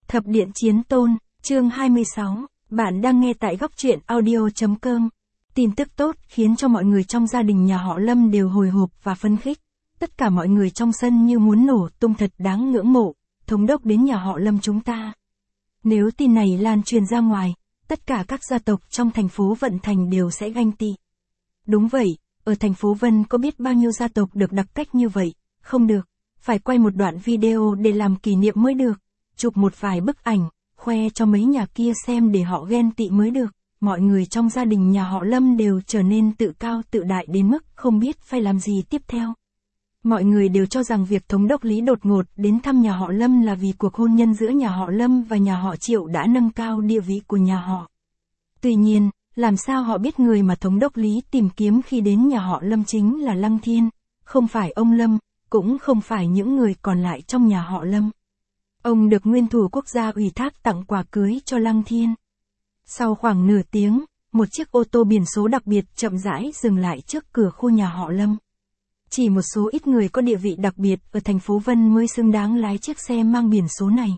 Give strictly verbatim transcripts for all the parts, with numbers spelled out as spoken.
Thập điện chiến tôn, chương hai mươi sáu, bạn đang nghe tại góc truyện audio chấm com. Tin tức tốt khiến cho mọi người trong gia đình nhà họ Lâm đều hồi hộp và phấn khích. Tất cả mọi người trong sân như muốn nổ tung, thật đáng ngưỡng mộ, thống đốc đến nhà họ Lâm chúng ta. Nếu tin này lan truyền ra ngoài, tất cả các gia tộc trong thành phố Vận Thành đều sẽ ganh tị. Đúng vậy, ở thành phố Vân có biết bao nhiêu gia tộc được đặc cách như vậy, không được, phải quay một đoạn video để làm kỷ niệm mới được, chụp một vài bức ảnh, khoe cho mấy nhà kia xem để họ ghen tị mới được. Mọi người trong gia đình nhà họ Lâm đều trở nên tự cao tự đại đến mức không biết phải làm gì tiếp theo. Mọi người đều cho rằng việc thống đốc Lý đột ngột đến thăm nhà họ Lâm là vì cuộc hôn nhân giữa nhà họ Lâm và nhà họ Triệu đã nâng cao địa vị của nhà họ. Tuy nhiên, làm sao họ biết người mà thống đốc Lý tìm kiếm khi đến nhà họ Lâm chính là Lăng Thiên, không phải ông Lâm, cũng không phải những người còn lại trong nhà họ Lâm. Ông được nguyên thủ quốc gia ủy thác tặng quà cưới cho Lăng Thiên. Sau khoảng nửa tiếng, một chiếc ô tô biển số đặc biệt chậm rãi dừng lại trước cửa khu nhà họ Lâm. Chỉ một số ít người có địa vị đặc biệt ở thành phố Vân mới xứng đáng lái chiếc xe mang biển số này.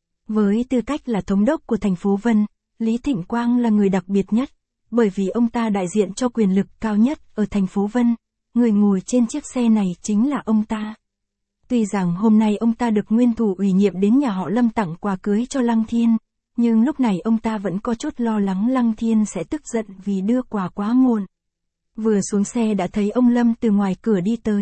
Với tư cách là thống đốc của thành phố Vân, Lý Thịnh Quang là người đặc biệt nhất, bởi vì ông ta đại diện cho quyền lực cao nhất ở thành phố Vân, người ngồi trên chiếc xe này chính là ông ta. Tuy rằng hôm nay ông ta được nguyên thủ ủy nhiệm đến nhà họ Lâm tặng quà cưới cho Lăng Thiên, nhưng lúc này ông ta vẫn có chút lo lắng Lăng Thiên sẽ tức giận vì đưa quà quá muộn. Vừa xuống xe đã thấy ông Lâm từ ngoài cửa đi tới.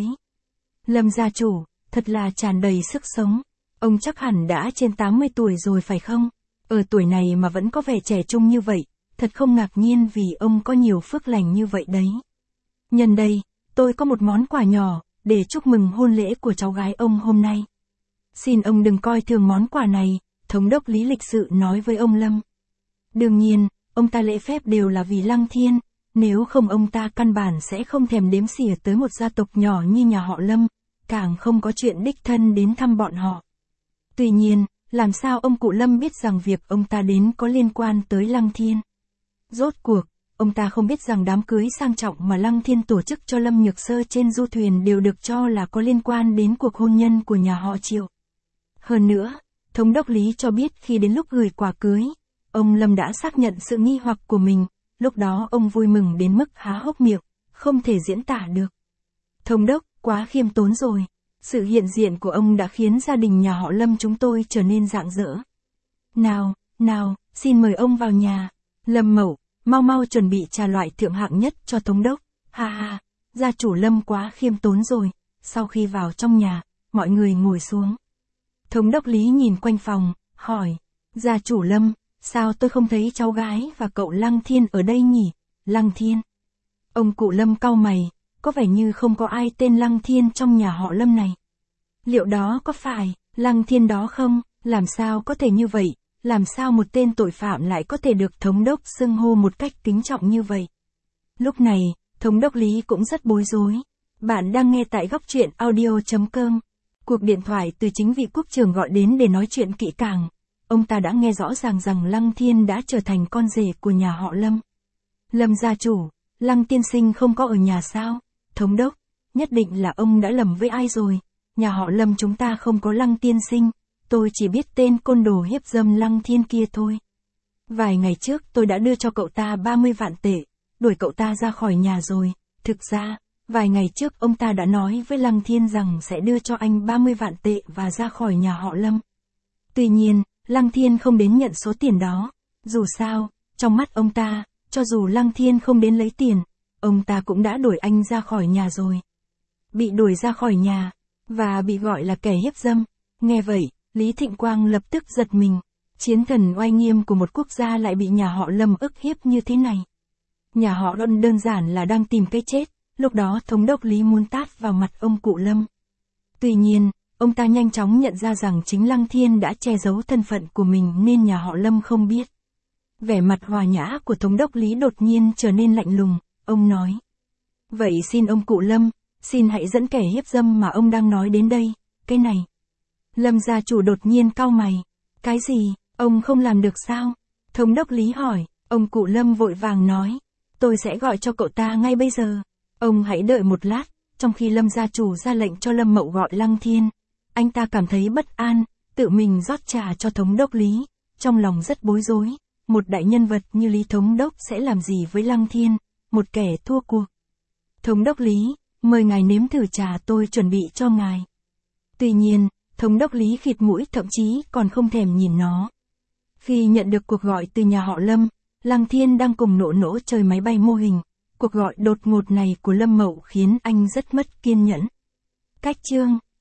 Lâm gia chủ, thật là tràn đầy sức sống. Ông chắc hẳn đã trên tám mươi tuổi rồi phải không? Ở tuổi này mà vẫn có vẻ trẻ trung như vậy, thật không ngạc nhiên vì ông có nhiều phước lành như vậy đấy. Nhân đây, tôi có một món quà nhỏ, để chúc mừng hôn lễ của cháu gái ông hôm nay. Xin ông đừng coi thường món quà này, thống đốc Lý lịch sự nói với ông Lâm. Đương nhiên, ông ta lễ phép đều là vì Lăng Thiên, nếu không ông ta căn bản sẽ không thèm đếm xỉa tới một gia tộc nhỏ như nhà họ Lâm, càng không có chuyện đích thân đến thăm bọn họ. Tuy nhiên, làm sao ông cụ Lâm biết rằng việc ông ta đến có liên quan tới Lăng Thiên? Rốt cuộc, ông ta không biết rằng đám cưới sang trọng mà Lăng Thiên tổ chức cho Lâm Nhược Sơ trên du thuyền đều được cho là có liên quan đến cuộc hôn nhân của nhà họ Triệu. Hơn nữa, thống đốc Lý cho biết khi đến lúc gửi quà cưới, ông Lâm đã xác nhận sự nghi hoặc của mình, lúc đó ông vui mừng đến mức há hốc miệng, không thể diễn tả được. Thống đốc, quá khiêm tốn rồi, sự hiện diện của ông đã khiến gia đình nhà họ Lâm chúng tôi trở nên rạng rỡ. Nào, nào, xin mời ông vào nhà. Lâm Mậu, mau mau chuẩn bị trà loại thượng hạng nhất cho thống đốc. Ha ha, gia chủ Lâm quá khiêm tốn rồi. Sau khi vào trong nhà, mọi người ngồi xuống. Thống đốc Lý nhìn quanh phòng, hỏi, gia chủ Lâm, sao tôi không thấy cháu gái và cậu Lăng Thiên ở đây nhỉ? Lăng Thiên. Ông cụ Lâm cau mày, có vẻ như không có ai tên Lăng Thiên trong nhà họ Lâm này. Liệu đó có phải Lăng Thiên đó không? Làm sao có thể như vậy? Làm sao một tên tội phạm lại có thể được thống đốc xưng hô một cách kính trọng như vậy? Lúc này, thống đốc Lý cũng rất bối rối. Bạn đang nghe tại góc truyện audio chấm com. Cuộc điện thoại từ chính vị quốc trưởng gọi đến để nói chuyện kỹ càng. Ông ta đã nghe rõ ràng rằng Lăng Thiên đã trở thành con rể của nhà họ Lâm. Lâm gia chủ, Lăng tiên sinh không có ở nhà sao? Thống đốc, nhất định là ông đã lầm với ai rồi. Nhà họ Lâm chúng ta không có Lăng tiên sinh, tôi chỉ biết tên côn đồ hiếp dâm Lăng Thiên kia thôi. Vài ngày trước tôi đã đưa cho cậu ta ba mươi vạn tệ, đuổi cậu ta ra khỏi nhà rồi. Thực ra, vài ngày trước ông ta đã nói với Lăng Thiên rằng sẽ đưa cho anh ba mươi vạn tệ và ra khỏi nhà họ Lâm. Tuy nhiên, Lăng Thiên không đến nhận số tiền đó. Dù sao, trong mắt ông ta, cho dù Lăng Thiên không đến lấy tiền, ông ta cũng đã đuổi anh ra khỏi nhà rồi. Bị đuổi ra khỏi nhà, và bị gọi là kẻ hiếp dâm. Nghe vậy, Lý Thịnh Quang lập tức giật mình. Chiến thần oai nghiêm của một quốc gia lại bị nhà họ Lâm ức hiếp như thế này. Nhà họ Lâm đơn giản là đang tìm cái chết, lúc đó thống đốc Lý muốn tát vào mặt ông cụ Lâm. Tuy nhiên, ông ta nhanh chóng nhận ra rằng chính Lăng Thiên đã che giấu thân phận của mình nên nhà họ Lâm không biết. Vẻ mặt hòa nhã của thống đốc Lý đột nhiên trở nên lạnh lùng, ông nói. Vậy xin ông cụ Lâm, xin hãy dẫn kẻ hiếp dâm mà ông đang nói đến đây, cái này. Lâm gia chủ đột nhiên cau mày. Cái gì, ông không làm được sao? Thống đốc Lý hỏi, ông cụ Lâm vội vàng nói. Tôi sẽ gọi cho cậu ta ngay bây giờ. Ông hãy đợi một lát, trong khi Lâm gia chủ ra lệnh cho Lâm Mậu gọi Lăng Thiên. Anh ta cảm thấy bất an, tự mình rót trà cho thống đốc Lý, trong lòng rất bối rối, một đại nhân vật như Lý thống đốc sẽ làm gì với Lăng Thiên, một kẻ thua cuộc. Thống đốc Lý, mời ngài nếm thử trà tôi chuẩn bị cho ngài. Tuy nhiên, thống đốc Lý khịt mũi thậm chí còn không thèm nhìn nó. Khi nhận được cuộc gọi từ nhà họ Lâm, Lăng Thiên đang cùng nổ nỗ chơi máy bay mô hình. Cuộc gọi đột ngột này của Lâm Mậu khiến anh rất mất kiên nhẫn. Cách chương